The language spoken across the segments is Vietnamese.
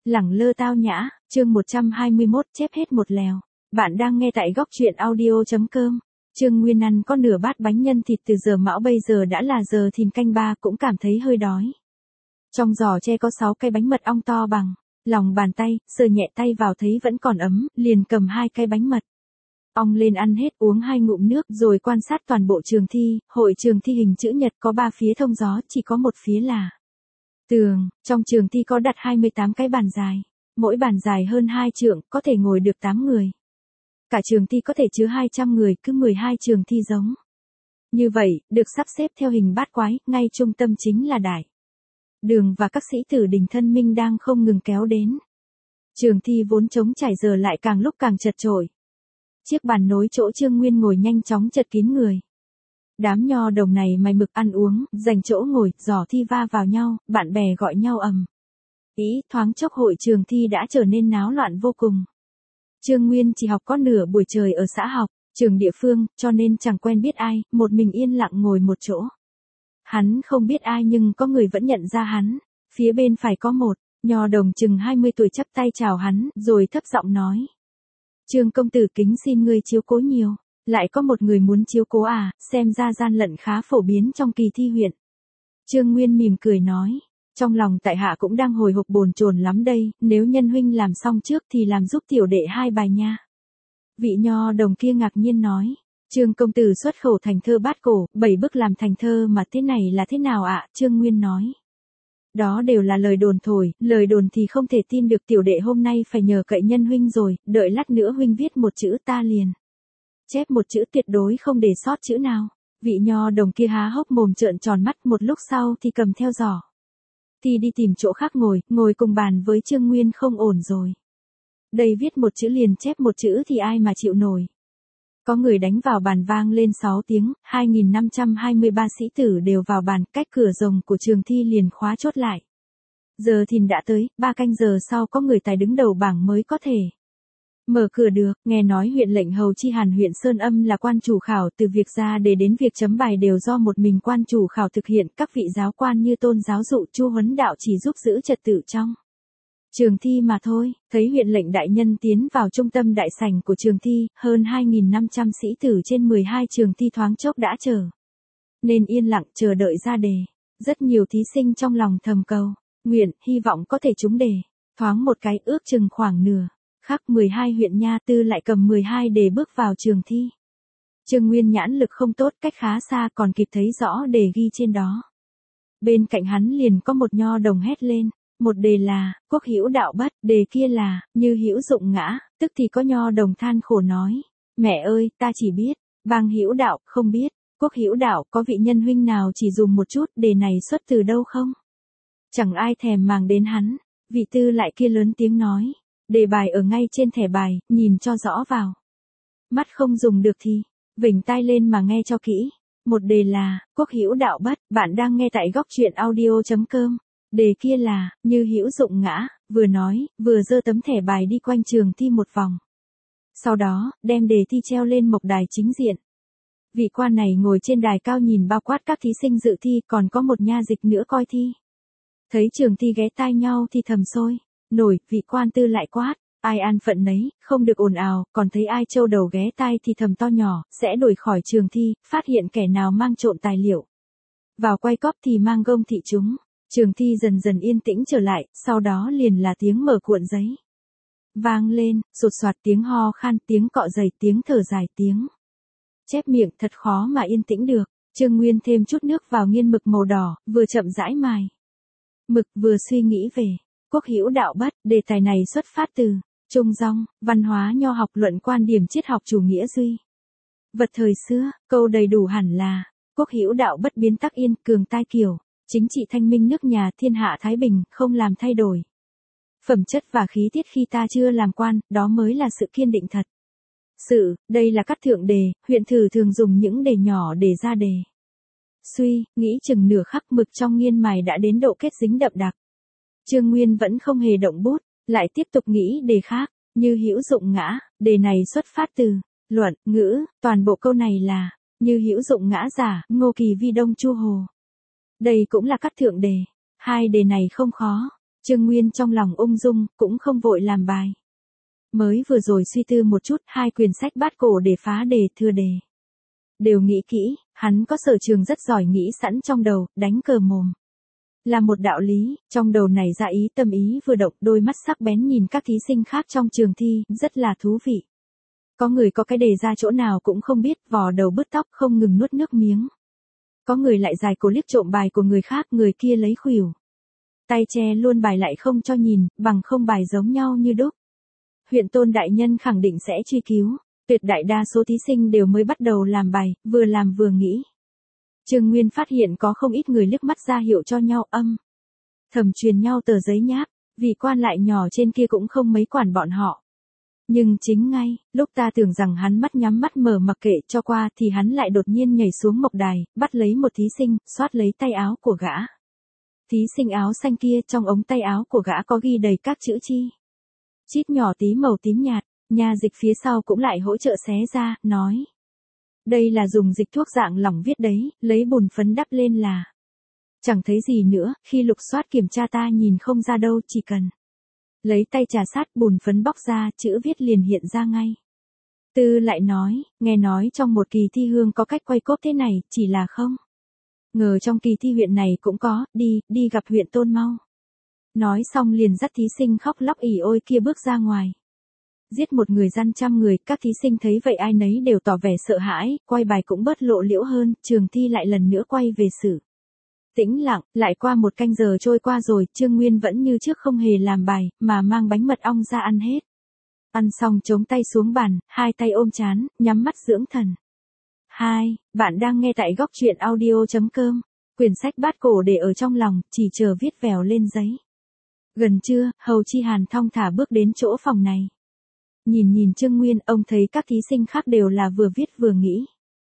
Lẳng lơ tao nhã, chương 121 chép hết một lèo. Bạn đang nghe tại góc truyện audio.com. Trương Nguyên ăn có nửa bát bánh nhân thịt từ giờ mão bây giờ đã là giờ thìn canh ba cũng cảm thấy hơi đói. Trong giỏ tre có 6 cái bánh mật ong to bằng lòng bàn tay, sờ nhẹ tay vào thấy vẫn còn ấm, liền cầm 2 cái bánh mật ong lên ăn hết, uống 2 ngụm nước rồi quan sát toàn bộ trường thi. Hội trường thi hình chữ nhật có 3 phía thông gió, chỉ có một phía là tường. Trong trường thi có đặt 28 cái bàn dài, mỗi bàn dài hơn 2 trượng, có thể ngồi được 8 người. Cả trường thi có thể chứa 200 người, cứ 12 trường thi giống như vậy, được sắp xếp theo hình bát quái, ngay trung tâm chính là đại đường và các sĩ tử đình thân minh đang không ngừng kéo đến. Trường thi vốn trống trải giờ lại càng lúc càng chật chội. Chiếc bàn nối chỗ Trương Nguyên ngồi nhanh chóng chật kín người. Đám nho đồng này mày mực ăn uống, giành chỗ ngồi, giỏ thi va vào nhau, bạn bè gọi nhau ầm ĩ, thoáng chốc hội trường thi đã trở nên náo loạn vô cùng. Trương Nguyên chỉ học có nửa buổi trời ở xã học, trường địa phương, cho nên chẳng quen biết ai, một mình yên lặng ngồi một chỗ. Hắn không biết ai nhưng có người vẫn nhận ra hắn. Phía bên phải có một nho đồng chừng 20 tuổi chắp tay chào hắn, rồi thấp giọng nói: Trương công tử kính xin ngươi chiếu cố nhiều. Lại có một người muốn chiếu cố à, xem ra gian lận khá phổ biến trong kỳ thi huyện. Trương Nguyên mỉm cười nói: Trong lòng tại hạ cũng đang hồi hộp bồn chồn lắm đây, nếu nhân huynh làm xong trước thì làm giúp tiểu đệ 2 bài nha. Vị nho đồng kia ngạc nhiên nói: Trương công tử xuất khẩu thành thơ bát cổ, 7 bức làm thành thơ mà thế này là thế nào ạ? Trương Nguyên nói: Đó đều là lời đồn thổi, lời đồn thì không thể tin được, tiểu đệ hôm nay phải nhờ cậy nhân huynh rồi, đợi lát nữa huynh viết một chữ ta liền chép một chữ, tuyệt đối không để sót chữ nào. Vị nho đồng kia há hốc mồm trợn tròn mắt, một lúc sau thì cầm theo giỏ thì đi tìm chỗ khác ngồi cùng bàn với Trương Nguyên không ổn rồi. Đây viết một chữ liền chép một chữ thì ai mà chịu nổi. Có người đánh vào bàn vang lên 6 tiếng, 2523 sĩ tử đều vào bàn, cách cửa rồng của trường thi liền khóa chốt lại. Giờ thìn đã tới, 3 canh giờ sau có người tài đứng đầu bảng mới có thể mở cửa được. Nghe nói huyện lệnh hầu chi Hàn huyện Sơn Âm là quan chủ khảo, từ việc ra đề đến việc chấm bài đều do một mình quan chủ khảo thực hiện, các vị giáo quan như tôn giáo dụ, chu huấn đạo chỉ giúp giữ trật tự trong trường thi mà thôi. Thấy huyện lệnh đại nhân tiến vào trung tâm đại sảnh của trường thi, hơn 2.500 sĩ tử trên 12 trường thi thoáng chốc đã trở nên yên lặng chờ đợi ra đề. Rất nhiều thí sinh trong lòng thầm cầu nguyện, hy vọng có thể trúng đề. Thoáng một cái, ước chừng khoảng nửa khắc 12 huyện nha tư lại cầm 12 đề bước vào trường thi. Trương Nguyên nhãn lực không tốt, cách khá xa còn kịp thấy rõ đề ghi trên đó. Bên cạnh hắn liền có một nho đồng hét lên: Một đề là quốc hữu đạo bất, đề kia là như hữu dụng ngã. Tức thì có nho đồng than khổ nói: Mẹ ơi, ta chỉ biết bang hữu đạo, không biết quốc hữu đạo. Có vị nhân huynh nào chỉ dùng một chút đề này xuất từ đâu không? Chẳng ai thèm màng đến hắn. Vị tư lại kia lớn tiếng nói: Đề bài ở ngay trên thẻ bài, nhìn cho rõ vào. Mắt không dùng được thì vểnh tai lên mà nghe cho kỹ. Một đề là quốc hữu đạo bất. Bạn đang nghe tại góc truyện audio.com. Đề kia là như hữu dụng ngã. Vừa nói, vừa giơ tấm thẻ bài đi quanh trường thi một vòng. Sau đó, đem đề thi treo lên mộc đài chính diện. Vị quan này ngồi trên đài cao nhìn bao quát các thí sinh dự thi, còn có một nha dịch nữa coi thi. Thấy trường thi ghé tai nhau thì thầm sôi nổi, vị quan tư lại quát: Ai an phận nấy, không được ồn ào. Còn thấy ai trâu đầu ghé tai thì thầm to nhỏ: Sẽ đuổi khỏi trường thi. Phát hiện kẻ nào mang trộm tài liệu vào quay cóp thì mang gông thị chúng. Trường thi dần dần yên tĩnh trở lại, sau đó liền là tiếng mở cuộn giấy vang lên, sột soạt, tiếng ho khan, tiếng cọ giày, tiếng thở dài, tiếng chép miệng. Thật khó mà yên tĩnh được. Trương Nguyên thêm chút nước vào nghiên mực màu đỏ, vừa chậm rãi mài mực vừa suy nghĩ về quốc hữu đạo bất. Đề tài này xuất phát từ Trung Dong, văn hóa nho học, luận quan điểm triết học chủ nghĩa duy vật thời xưa. Câu đầy đủ hẳn là quốc hữu đạo bất, biến tắc yên, cường tai kiểu, chính trị thanh minh, nước nhà thiên hạ thái bình, không làm thay đổi phẩm chất và khí tiết khi ta chưa làm quan, đó mới là sự kiên định thật sự. Đây là các thượng đề, huyện thử thường dùng những đề nhỏ để ra đề. Suy nghĩ chừng nửa khắc, mực trong nghiên mài đã đến độ kết dính đậm đặc. Trương Nguyên vẫn không hề động bút, lại tiếp tục nghĩ đề khác. Như hữu dụng ngã, đề này xuất phát từ luận ngữ, toàn bộ câu này là như hữu dụng ngã giả, Ngô Kỳ Vi Đông Chu Hồ. Đây cũng là các thượng đề. 2 đề này không khó. Trương Nguyên trong lòng ung dung, cũng không vội làm bài. Mới vừa rồi suy tư một chút, 2 quyển sách bát cổ để phá đề thừa đề. Đều nghĩ kỹ, hắn có sở trường rất giỏi nghĩ sẵn trong đầu, đánh cờ mồm. Là một đạo lý, trong đầu này ra ý tâm ý vừa động, đôi mắt sắc bén nhìn các thí sinh khác trong trường thi, rất là thú vị. Có người có cái đề ra chỗ nào cũng không biết, vò đầu bứt tóc không ngừng nuốt nước miếng. Có người lại dài cổ liếc trộm bài của người khác, người kia lấy khuỷu tay che luôn bài lại không cho nhìn, bằng không bài giống nhau như đúc. Huyện Tôn đại nhân khẳng định sẽ truy cứu, tuyệt đại đa số thí sinh đều mới bắt đầu làm bài, vừa làm vừa nghĩ. Trương Nguyên phát hiện có không ít người liếc mắt ra hiệu cho nhau thầm truyền nhau tờ giấy nháp, vì quan lại nhỏ trên kia cũng không mấy quản bọn họ. Nhưng chính ngay, lúc ta tưởng rằng hắn mắt nhắm mắt mở mặc kệ cho qua thì hắn lại đột nhiên nhảy xuống mộc đài, bắt lấy một thí sinh, xoát lấy tay áo của gã. Thí sinh áo xanh kia trong ống tay áo của gã có ghi đầy các chữ chi chít nhỏ tí màu tím nhạt, nhà dịch phía sau cũng lại hỗ trợ xé ra, nói. Đây là dùng dịch thuốc dạng lỏng viết đấy, lấy bùn phấn đắp lên là. Chẳng thấy gì nữa, khi lục soát kiểm tra ta nhìn không ra đâu, chỉ cần lấy tay trà sát bùn phấn bóc ra, chữ viết liền hiện ra ngay. Tư lại nói, nghe nói trong một kỳ thi hương có cách quay cốp thế này, chỉ là không ngờ trong kỳ thi huyện này cũng có, đi gặp huyện Tôn mau. Nói xong liền dắt thí sinh khóc lóc ỉ ôi kia bước ra ngoài. Giết một người gian trăm người, các thí sinh thấy vậy ai nấy đều tỏ vẻ sợ hãi, quay bài cũng bớt lộ liễu hơn, trường thi lại lần nữa quay về sự tĩnh lặng, lại qua 1 canh giờ trôi qua rồi, Trương Nguyên vẫn như trước không hề làm bài, mà mang bánh mật ong ra ăn hết. Ăn xong chống tay xuống bàn, 2 tay ôm trán, nhắm mắt dưỡng thần. Bạn đang nghe tại góc truyện audio.com. Quyển sách bát cổ để ở trong lòng, chỉ chờ viết vèo lên giấy. Gần trưa, Hầu Chi Hàn thong thả bước đến chỗ phòng này. Nhìn Trương Nguyên, ông thấy các thí sinh khác đều là vừa viết vừa nghĩ.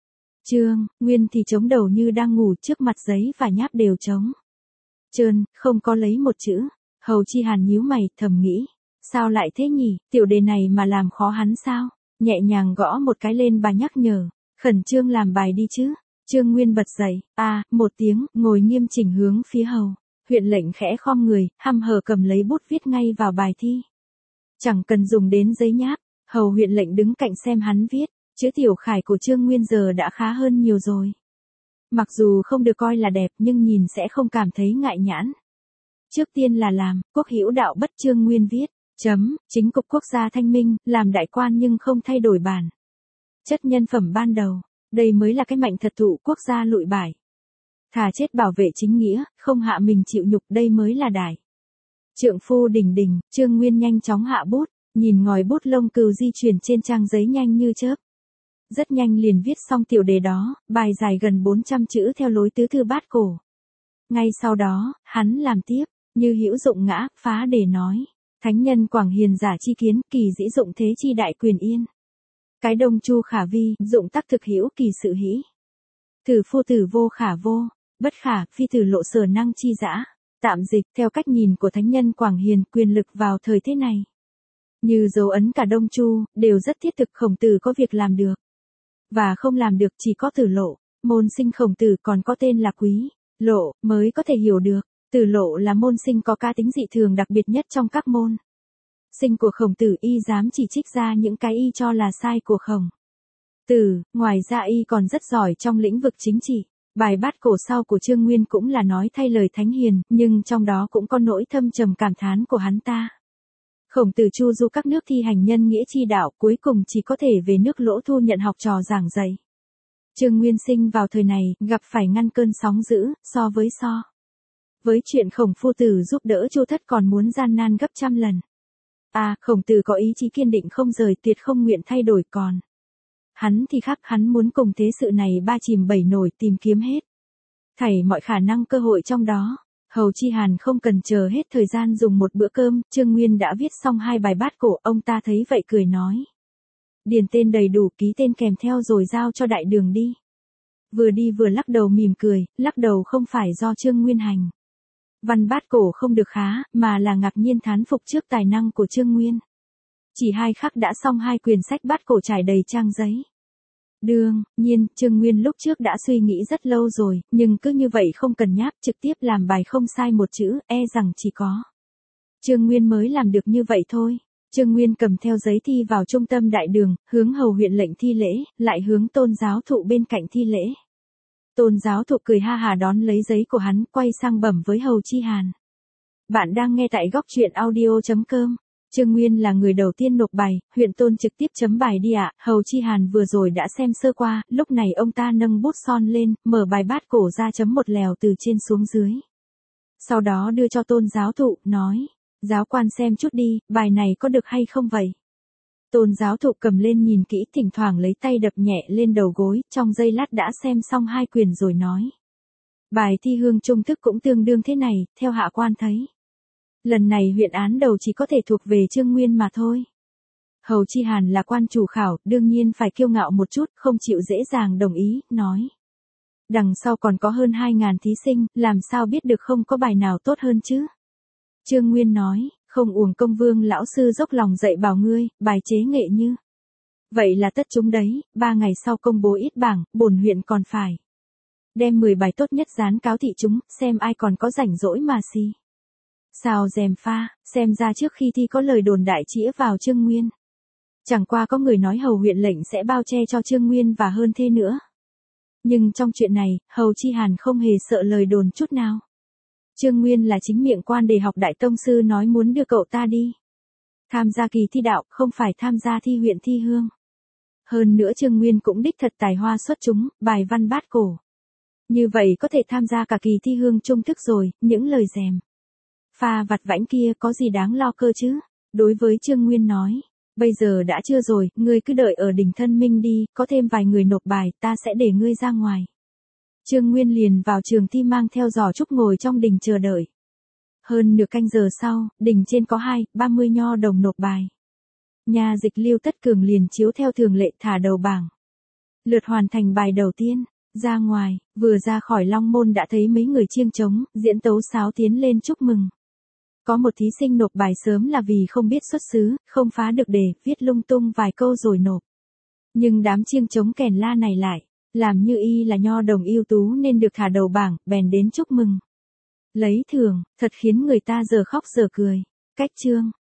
Trương Nguyên thì chống đầu như đang ngủ, trước mặt giấy và nháp đều trống trơn, không có lấy một chữ. Hầu Chi Hàn nhíu mày, thầm nghĩ. Sao lại thế nhỉ, tiểu đề này mà làm khó hắn sao? Nhẹ nhàng gõ một cái lên bà nhắc nhở. Khẩn trương làm bài đi chứ. Trương Nguyên bật dậy, một tiếng, ngồi nghiêm chỉnh hướng phía Hầu huyện lệnh khẽ khom người, hăm hở cầm lấy bút viết ngay vào bài thi. Chẳng cần dùng đến giấy nháp, Hầu huyện lệnh đứng cạnh xem hắn viết, chữ tiểu khải của Trương Nguyên giờ đã khá hơn nhiều rồi. Mặc dù không được coi là đẹp nhưng nhìn sẽ không cảm thấy ngại nhãn. Trước tiên là làm, quốc hữu đạo bất. Trương Nguyên viết, chính cục quốc gia thanh minh, làm đại quan nhưng không thay đổi bản chất nhân phẩm ban đầu, đây mới là cái mạnh thật thụ quốc gia lụi bại. Thà chết bảo vệ chính nghĩa, không hạ mình chịu nhục, đây mới là đại trượng phu đỉnh đỉnh. Trương Nguyên nhanh chóng hạ bút, nhìn ngòi bút lông cừu di chuyển trên trang giấy nhanh như chớp. Rất nhanh liền viết xong tiểu đề đó, bài dài gần 400 chữ theo lối tứ thư bát cổ. Ngay sau đó, hắn làm tiếp, như hữu dụng ngã, phá đề nói. Thánh nhân Quảng Hiền giả chi kiến, kỳ dĩ dụng thế chi đại quyền yên. Cái đông chu khả vi, dụng tắc thực hữu kỳ sự hĩ. Tử phu tử vô khả vô, bất khả, phi tử lộ sở năng chi dã. Tạm dịch, theo cách nhìn của thánh nhân Quảng Hiền, quyền lực vào thời thế này như dấu ấn cả đông chu, đều rất thiết thực. Khổng Tử có việc làm được và không làm được chỉ có Tử Lộ. Môn sinh Khổng Tử còn có tên là Quý Lộ, mới có thể hiểu được. Tử Lộ là môn sinh có cá tính dị thường đặc biệt nhất trong các môn sinh của Khổng Tử, y dám chỉ trích ra những cái y cho là sai của Khổng Tử. Ngoài ra y còn rất giỏi trong lĩnh vực chính trị. Bài bát cổ sau của Trương Nguyên cũng là nói thay lời thánh hiền, nhưng trong đó cũng có nỗi thâm trầm cảm thán của hắn ta. Khổng Tử chu du các nước thi hành nhân nghĩa chi đạo, cuối cùng chỉ có thể về nước Lỗ Thu nhận học trò giảng dạy. Trương Nguyên sinh vào thời này, gặp phải ngăn cơn sóng dữ, so với chuyện Khổng Phu Tử giúp đỡ Chu Thất còn muốn gian nan gấp trăm lần. Khổng Tử có ý chí kiên định không rời, tuyệt không nguyện thay đổi, còn hắn thì khác, hắn muốn cùng thế sự này ba chìm bảy nổi, tìm kiếm hết thảy mọi khả năng cơ hội trong đó. Hầu Chi Hàn không cần chờ hết thời gian dùng một bữa cơm, Trương Nguyên đã viết xong 2 bài bát cổ, ông ta thấy vậy cười nói. Điền tên đầy đủ, ký tên kèm theo rồi giao cho đại đường đi. Vừa đi vừa lắc đầu mỉm cười, lắc đầu không phải do Trương Nguyên hành văn bát cổ không được khá, mà là ngạc nhiên thán phục trước tài năng của Trương Nguyên. Chỉ 2 khắc đã xong 2 quyển sách bát cổ trải đầy trang giấy. Đương nhiên, Trương Nguyên lúc trước đã suy nghĩ rất lâu rồi, nhưng cứ như vậy không cần nháp, trực tiếp làm bài không sai một chữ, e rằng chỉ có Trương Nguyên mới làm được như vậy thôi. Trương Nguyên cầm theo giấy thi vào trung tâm đại đường, hướng hầu huyện lệnh thi lễ, lại hướng Tôn giáo thụ bên cạnh thi lễ. Tôn giáo thụ cười ha hà đón lấy giấy của hắn, quay sang bẩm với Hầu Chi Hàn. Bạn đang nghe tại góc truyện audio.com. Trương Nguyên là người đầu tiên nộp bài, huyện Tôn trực tiếp chấm bài đi ạ. Hầu Chi Hàn vừa rồi đã xem sơ qua, lúc này ông ta nâng bút son lên, mở bài bát cổ ra chấm một lèo từ trên xuống dưới. Sau đó đưa cho Tôn giáo thụ, nói, giáo quan xem chút đi, bài này có được hay không vậy? Tôn giáo thụ cầm lên nhìn kỹ, thỉnh thoảng lấy tay đập nhẹ lên đầu gối, trong giây lát đã xem xong 2 quyển rồi nói. Bài thi hương trung thức cũng tương đương thế này, theo hạ quan thấy. Lần này huyện án đầu chỉ có thể thuộc về Trương Nguyên mà thôi. Hầu Chi Hàn là quan chủ khảo, đương nhiên phải kiêu ngạo một chút, không chịu dễ dàng đồng ý, nói. Đằng sau còn có hơn 2.000 thí sinh, làm sao biết được không có bài nào tốt hơn chứ? Trương Nguyên nói, không uổng công Vương lão sư dốc lòng dạy bảo ngươi, bài chế nghệ như. Vậy là tất chúng đấy, 3 ngày sau công bố ít bảng, bổn huyện còn phải đem 10 bài tốt nhất dán cáo thị chúng, xem ai còn có rảnh rỗi mà xì. Sao dèm pha, xem ra trước khi thi có lời đồn đại chĩa vào Trương Nguyên. Chẳng qua có người nói hầu huyện lệnh sẽ bao che cho Trương Nguyên và hơn thế nữa. Nhưng trong chuyện này, Hầu Chi Hàn không hề sợ lời đồn chút nào. Trương Nguyên là chính miệng quan đề học đại tông sư nói muốn đưa cậu ta đi tham gia kỳ thi đạo, không phải tham gia thi huyện thi hương. Hơn nữa Trương Nguyên cũng đích thật tài hoa xuất chúng, bài văn bát cổ. Như vậy có thể tham gia cả kỳ thi hương trung thức rồi, những lời dèm pha vặt vãnh kia có gì đáng lo cơ chứ? Đối với Trương Nguyên nói, bây giờ đã chưa rồi, ngươi cứ đợi ở đỉnh Thân Minh đi, có thêm vài người nộp bài, ta sẽ để ngươi ra ngoài. Trương Nguyên liền vào trường thi mang theo giỏ trúc ngồi trong đình chờ đợi. Hơn nửa canh giờ sau, đình trên có 30 nho đồng nộp bài. Nhà dịch Lưu Tất Cường liền chiếu theo thường lệ thả đầu bảng. Lượt hoàn thành bài đầu tiên, ra ngoài, vừa ra khỏi Long Môn đã thấy mấy người chiêng trống, diễn tấu sáo tiến lên chúc mừng. Có một thí sinh nộp bài sớm là vì không biết xuất xứ, không phá được đề, viết lung tung vài câu rồi nộp. Nhưng đám chiêng trống kèn la này lại, làm như y là nho đồng ưu tú nên được thả đầu bảng, bèn đến chúc mừng. Lấy thưởng, thật khiến người ta giờ khóc giờ cười. Cách chương,